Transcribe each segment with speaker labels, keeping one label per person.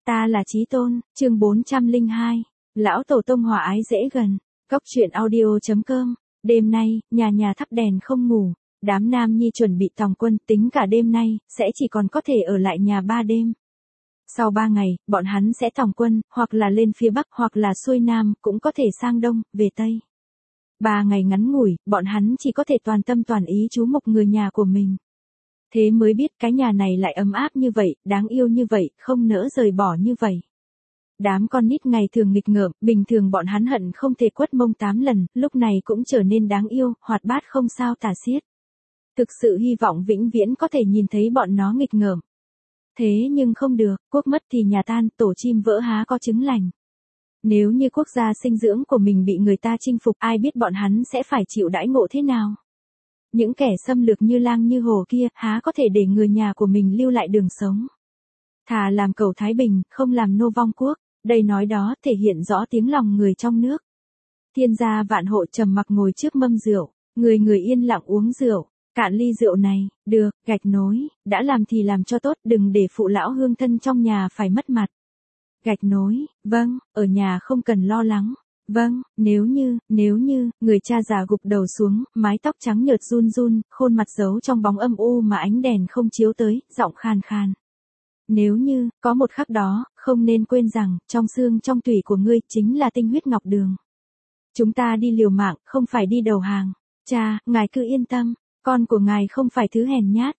Speaker 1: Ta là Chí Tôn, chương 402. Lão Tổ Tông hòa ái dễ gần. Cốc truyện audio.com. Đêm nay, nhà nhà thắp đèn không ngủ. Đám nam nhi chuẩn bị tòng quân, tính cả đêm nay, sẽ chỉ còn có thể ở lại nhà 3 đêm. Sau 3 ngày, bọn hắn sẽ tòng quân, hoặc là lên phía Bắc hoặc là xuôi Nam, cũng có thể sang Đông, về Tây. 3 ngày ngắn ngủi, bọn hắn chỉ có thể toàn tâm toàn ý chú mục người nhà của mình. Thế mới biết cái nhà này lại ấm áp như vậy, đáng yêu như vậy, không nỡ rời bỏ như vậy. Đám con nít ngày thường nghịch ngợm, bình thường bọn hắn hận không thể quất mông 8 lần, lúc này cũng trở nên đáng yêu, hoạt bát không sao tả xiết. Thực sự hy vọng vĩnh viễn có thể nhìn thấy bọn nó nghịch ngợm. Thế nhưng không được, quốc mất thì nhà tan, tổ chim vỡ há có trứng lành. Nếu như quốc gia sinh dưỡng của mình bị người ta chinh phục, ai biết bọn hắn sẽ phải chịu đãi ngộ thế nào. Những kẻ xâm lược như lang như hổ kia, há có thể để người nhà của mình lưu lại đường sống. Thà làm cầu Thái Bình, không làm nô vong quốc, đây nói đó thể hiện rõ tiếng lòng người trong nước. Thiên gia vạn hộ trầm mặc ngồi trước mâm rượu, người người yên lặng uống rượu, cạn ly rượu này, được, gạch nối, đã làm thì làm cho tốt, đừng để phụ lão hương thân trong nhà phải mất mặt. Gạch nối, vâng, ở nhà không cần lo lắng. Vâng, nếu như, người cha già gục đầu xuống, mái tóc trắng nhợt run run, khuôn mặt giấu trong bóng âm u mà ánh đèn không chiếu tới, giọng khan khan. Nếu như, có một khắc đó, không nên quên rằng, trong xương trong tủy của ngươi, chính là tinh huyết ngọc đường. Chúng ta đi liều mạng, không phải đi đầu hàng. Cha, ngài cứ yên tâm, con của ngài không phải thứ hèn nhát.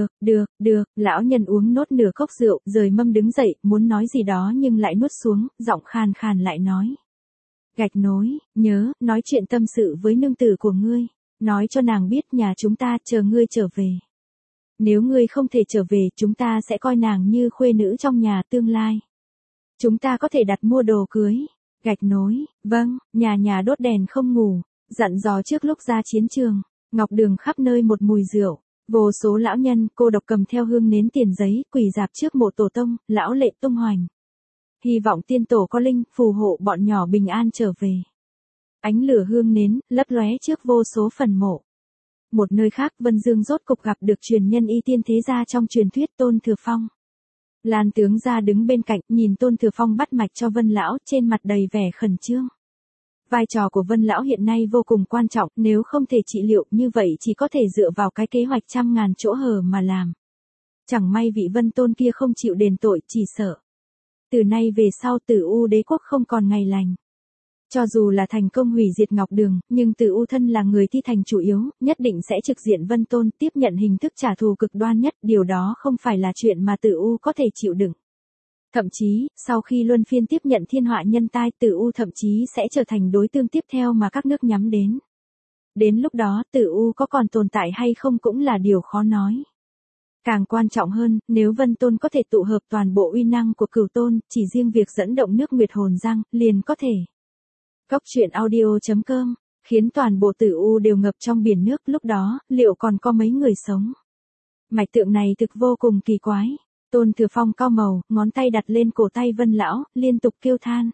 Speaker 1: Được, lão nhân uống nốt nửa cốc rượu, rời mâm đứng dậy, muốn nói gì đó nhưng lại nuốt xuống, giọng khan khan lại nói. Gạch nối, nhớ, nói chuyện tâm sự với nương tử của ngươi, nói cho nàng biết nhà chúng ta chờ ngươi trở về. Nếu ngươi không thể trở về, chúng ta sẽ coi nàng như khuê nữ trong nhà tương lai. Chúng ta có thể đặt mua đồ cưới. Gạch nối, vâng, nhà nhà đốt đèn không ngủ, dặn dò trước lúc ra chiến trường, ngọc đường khắp nơi một mùi rượu, vô số lão nhân, cô độc cầm theo hương nến tiền giấy, quỳ rạp trước mộ tổ tông, lão lệ tung hoành. Hy vọng tiên tổ có linh, phù hộ bọn nhỏ bình an trở về. Ánh lửa hương nến, lấp lóe trước vô số phần mộ. Một nơi khác, Vân Dương rốt cục gặp được truyền nhân y tiên thế gia trong truyền thuyết Tôn Thừa Phong. Lan tướng gia đứng bên cạnh, nhìn Tôn Thừa Phong bắt mạch cho Vân lão, trên mặt đầy vẻ khẩn trương. Vai trò của Vân lão hiện nay vô cùng quan trọng, nếu không thể trị liệu như vậy chỉ có thể dựa vào cái kế hoạch 100.000 chỗ hở mà làm. Chẳng may vị Vân Tôn kia không chịu đền tội, chỉ sợ. Từ nay về sau Tử U đế quốc không còn ngày lành. Cho dù là thành công hủy diệt Ngọc Đường, nhưng Tử U thân là người thi thành chủ yếu, nhất định sẽ trực diện Vân Tôn, tiếp nhận hình thức trả thù cực đoan nhất, điều đó không phải là chuyện mà Tử U có thể chịu đựng. Thậm chí, sau khi luân phiên tiếp nhận thiên họa nhân tai, Tử U thậm chí sẽ trở thành đối tượng tiếp theo mà các nước nhắm đến. Đến lúc đó, Tử U có còn tồn tại hay không cũng là điều khó nói. Càng quan trọng hơn, nếu Vân Tôn có thể tụ hợp toàn bộ uy năng của Cửu Tôn, chỉ riêng việc dẫn động nước Nguyệt Hồn Giang, liền có thể. Cốc truyện audio.com, khiến toàn bộ Tử U đều ngập trong biển nước, lúc đó, liệu còn có mấy người sống? Mạch tượng này thực vô cùng kỳ quái. Tôn Thừa Phong cau màu, ngón tay đặt lên cổ tay Vân lão, liên tục kêu than.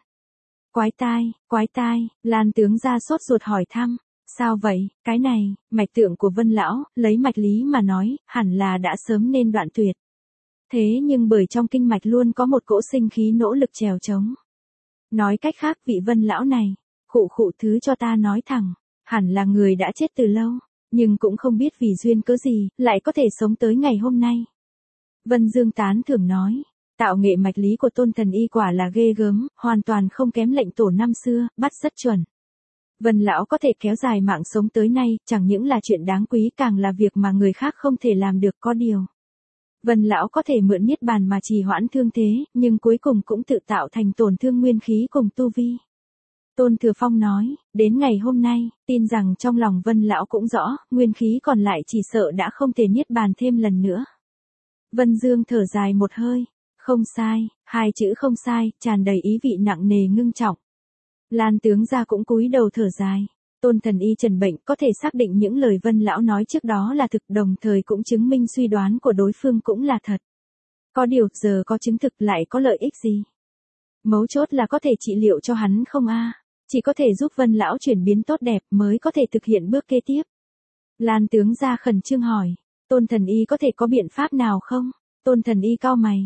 Speaker 1: Quái tai, Lan tướng gia sốt ruột hỏi thăm. Sao vậy, cái này, mạch tượng của Vân lão, lấy mạch lý mà nói, hẳn là đã sớm nên đoạn tuyệt. Thế nhưng bởi trong kinh mạch luôn có một cỗ sinh khí nỗ lực trèo trống. Nói cách khác vị Vân lão này, khụ thứ cho ta nói thẳng, hẳn là người đã chết từ lâu, nhưng cũng không biết vì duyên cớ gì, lại có thể sống tới ngày hôm nay. Vân Dương tán thưởng nói, tạo nghệ mạch lý của Tôn thần y quả là ghê gớm, hoàn toàn không kém lệnh tổ năm xưa, bắt rất chuẩn. Vân lão có thể kéo dài mạng sống tới nay, chẳng những là chuyện đáng quý, càng là việc mà người khác không thể làm được. Có điều, Vân lão có thể mượn niết bàn mà trì hoãn thương thế, nhưng cuối cùng cũng tự tạo thành tổn thương nguyên khí cùng tu vi. Tôn Thừa Phong nói, đến ngày hôm nay, tin rằng trong lòng Vân lão cũng rõ, nguyên khí còn lại chỉ sợ đã không thể niết bàn thêm lần nữa. Vân Dương thở dài một hơi, không sai, hai chữ không sai, tràn đầy ý vị nặng nề ngưng trọng. Lan tướng gia cũng cúi đầu thở dài. Tôn thần y trần bệnh, có thể xác định những lời Vân lão nói trước đó là thực, đồng thời cũng chứng minh suy đoán của đối phương cũng là thật. Có điều, giờ có chứng thực lại có lợi ích gì? Mấu chốt là có thể trị liệu cho hắn không a? Chỉ có thể giúp Vân lão chuyển biến tốt đẹp mới có thể thực hiện bước kế tiếp. Lan tướng gia khẩn trương hỏi, Tôn thần y có thể có biện pháp nào không? Tôn thần y cau mày,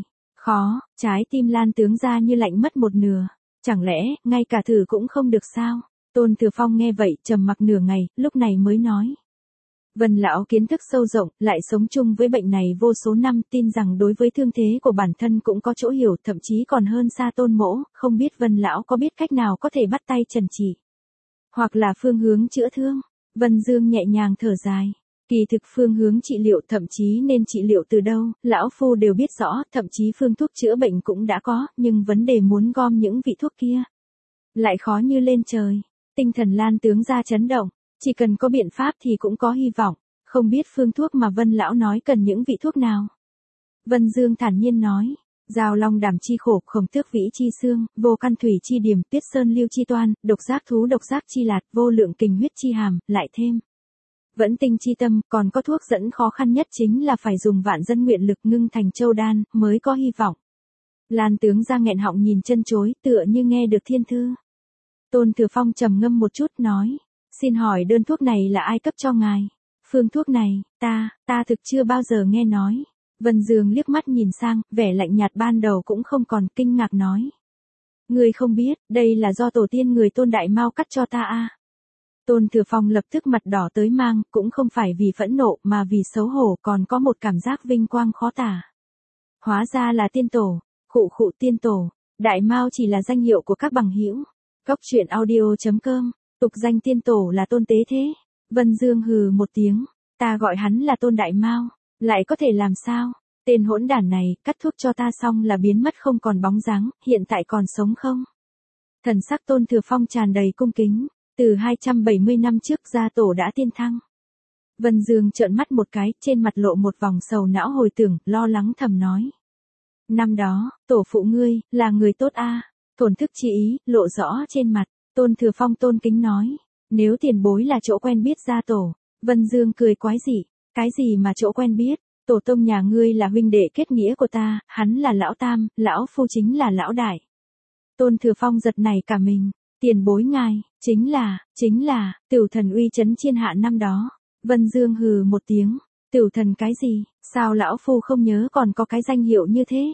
Speaker 1: Khó, trái tim Lan tướng ra như lạnh mất một nửa. Chẳng lẽ, ngay cả thử cũng không được sao? Tôn Thừa Phong nghe vậy, trầm mặc nửa ngày, lúc này mới nói. Vân lão kiến thức sâu rộng, lại sống chung với bệnh này vô số năm, tin rằng đối với thương thế của bản thân cũng có chỗ hiểu, thậm chí còn hơn xa Tôn mỗ, không biết Vân lão có biết cách nào có thể bắt tay trần trị, hoặc là phương hướng chữa thương. Vân Dương nhẹ nhàng thở dài. Kỳ thực phương hướng trị liệu, thậm chí nên trị liệu từ đâu, lão phu đều biết rõ, thậm chí phương thuốc chữa bệnh cũng đã có, nhưng vấn đề muốn gom những vị thuốc kia lại khó như lên trời. Tinh thần Lan tướng ra chấn động, chỉ cần có biện pháp thì cũng có hy vọng, không biết phương thuốc mà Vân lão nói cần những vị thuốc nào. Vân Dương thản nhiên nói, Giao long đàm chi khổ, khổng tước vĩ chi xương, vô căn thủy chi điểm, tuyết sơn lưu chi toan, độc giác thú độc giác chi lạt, vô lượng kình huyết chi hàm, lại thêm vẫn tinh chi tâm, còn có thuốc dẫn khó khăn nhất chính là phải dùng vạn dân nguyện lực ngưng thành châu đan, mới có hy vọng. Lan tướng ra nghẹn họng nhìn chân chối, tựa như nghe được thiên thư. Tôn Thừa Phong trầm ngâm một chút nói, xin hỏi đơn thuốc này là ai cấp cho ngài? Phương thuốc này, ta thực chưa bao giờ nghe nói. Vân Dương liếc mắt nhìn sang, vẻ lạnh nhạt ban đầu cũng không còn, kinh ngạc nói. Ngươi không biết, đây là do tổ tiên người Tôn Đại Mao cắt cho ta à? Tôn Thừa Phong lập tức mặt đỏ tới mang, cũng không phải vì phẫn nộ mà vì xấu hổ, còn có một cảm giác vinh quang khó tả. Hóa ra là tiên tổ, khụ tiên tổ, Đại Mao chỉ là danh hiệu của các bằng hữu. Góc truyện audio.com, tục danh tiên tổ là Tôn Tế Thế. Vân Dương hừ một tiếng, ta gọi hắn là Tôn Đại Mao, lại có thể làm sao? Tên hỗn đản này, cắt thuốc cho ta xong là biến mất không còn bóng dáng, hiện tại còn sống không? Thần sắc Tôn Thừa Phong tràn đầy cung kính, từ 270 năm trước gia tổ đã tiên thăng. Vân Dương trợn mắt một cái, trên mặt lộ một vòng sầu não hồi tưởng, lo lắng thầm nói. Năm đó, tổ phụ ngươi, là người tốt a. Thổn thức chi ý, lộ rõ trên mặt. Tôn Thừa Phong tôn kính nói, nếu tiền bối là chỗ quen biết gia tổ. Vân Dương cười quái dị, cái gì mà chỗ quen biết, tổ tông nhà ngươi là huynh đệ kết nghĩa của ta, hắn là lão tam, lão phu chính là lão đại. Tôn Thừa Phong giật nảy cả mình, tiền bối ngài, chính là, Tửu Thần uy chấn thiên hạ năm đó. Vân Dương hừ một tiếng, Tửu Thần cái gì, sao lão phu không nhớ còn có cái danh hiệu như thế.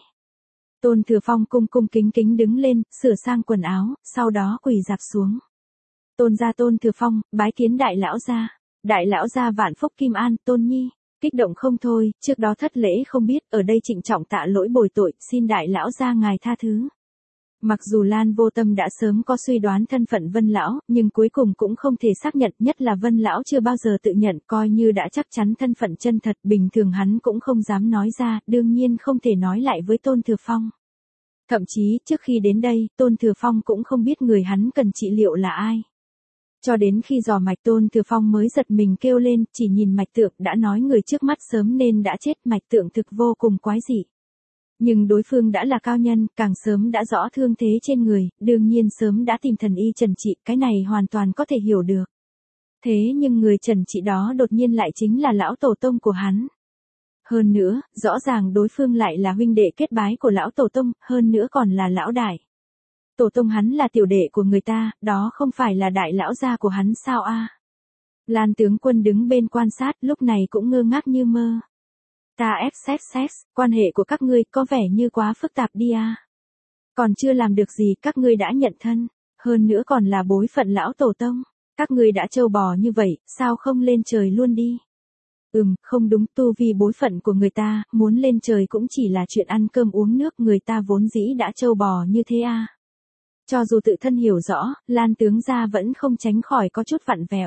Speaker 1: Tôn Thừa Phong cung kính đứng lên, sửa sang quần áo, sau đó quỳ dạp xuống. Tôn gia Tôn Thừa Phong, bái kiến đại lão gia. Đại lão gia vạn phúc kim an, Tôn nhi. Kích động không thôi, trước đó thất lễ không biết, ở đây trịnh trọng tạ lỗi bồi tội, xin đại lão gia ngài tha thứ. Mặc dù Lan Vô Tâm đã sớm có suy đoán thân phận Vân lão, nhưng cuối cùng cũng không thể xác nhận, nhất là Vân lão chưa bao giờ tự nhận, coi như đã chắc chắn thân phận chân thật, bình thường hắn cũng không dám nói ra, đương nhiên không thể nói lại với Tôn Thừa Phong. Thậm chí, trước khi đến đây, Tôn Thừa Phong cũng không biết người hắn cần trị liệu là ai. Cho đến khi dò mạch Tôn Thừa Phong mới giật mình kêu lên, chỉ nhìn mạch tượng đã nói người trước mắt sớm nên đã chết, mạch tượng thực vô cùng quái dị. Nhưng đối phương đã là cao nhân, càng sớm đã rõ thương thế trên người, đương nhiên sớm đã tìm thần y trần trị, cái này hoàn toàn có thể hiểu được. Thế nhưng người trần trị đó đột nhiên lại chính là lão tổ tông của hắn. Hơn nữa, rõ ràng đối phương lại là huynh đệ kết bái của lão tổ tông, hơn nữa còn là lão đại. Tổ tông hắn là tiểu đệ của người ta, đó không phải là đại lão gia của hắn sao a? Lan tướng quân đứng bên quan sát, lúc này cũng ngơ ngác như mơ. Ta xx, quan hệ của các ngươi có vẻ như quá phức tạp đi à. Còn chưa làm được gì các ngươi đã nhận thân, hơn nữa còn là bối phận lão tổ tông. Các ngươi đã trâu bò như vậy, sao không lên trời luôn đi? Không đúng, tu vi bối phận của người ta, muốn lên trời cũng chỉ là chuyện ăn cơm uống nước, người ta vốn dĩ đã trâu bò như thế à. Cho dù tự thân hiểu rõ, Lan tướng gia vẫn không tránh khỏi có chút vặn vẹo.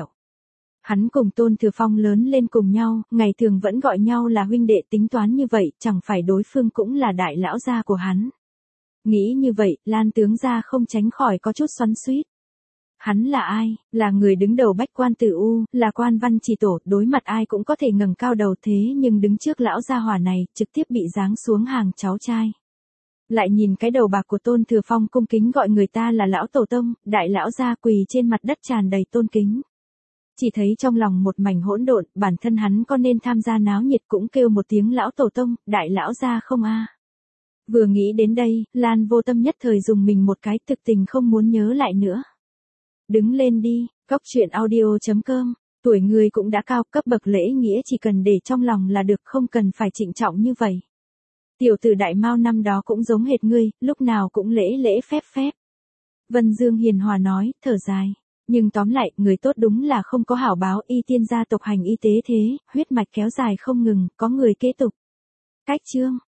Speaker 1: Hắn cùng Tôn Thừa Phong lớn lên cùng nhau, ngày thường vẫn gọi nhau là huynh đệ, tính toán như vậy, chẳng phải đối phương cũng là đại lão gia của hắn. Nghĩ như vậy, Lan tướng gia không tránh khỏi có chút xoắn xuýt. Hắn là ai? Là người đứng đầu Bách Quan Tử U, là quan văn trì tổ, đối mặt ai cũng có thể ngẩng cao đầu, thế nhưng đứng trước lão gia hỏa này, trực tiếp bị giáng xuống hàng cháu trai. Lại nhìn cái đầu bạc của Tôn Thừa Phong cung kính gọi người ta là lão tổ tông, đại lão gia quỳ trên mặt đất tràn đầy tôn kính. Chỉ thấy trong lòng một mảnh hỗn độn, bản thân hắn có nên tham gia náo nhiệt cũng kêu một tiếng lão tổ tông, đại lão gia không a? Vừa nghĩ đến đây, Lan Vô Tâm nhất thời dùng mình một cái, thực tình không muốn nhớ lại nữa. Đứng lên đi, góc truyện audio.com, tuổi người cũng đã cao, cấp bậc lễ nghĩa chỉ cần để trong lòng là được, không cần phải trịnh trọng như vậy. Tiểu tử Đại Mao năm đó cũng giống hệt ngươi, lúc nào cũng lễ lễ phép phép. Vân Dương hiền hòa nói, thở dài. Nhưng tóm lại, người tốt đúng là không có hảo báo, y tiên gia tộc hành y tế thế, huyết mạch kéo dài không ngừng, có người kế tục. Cách chương.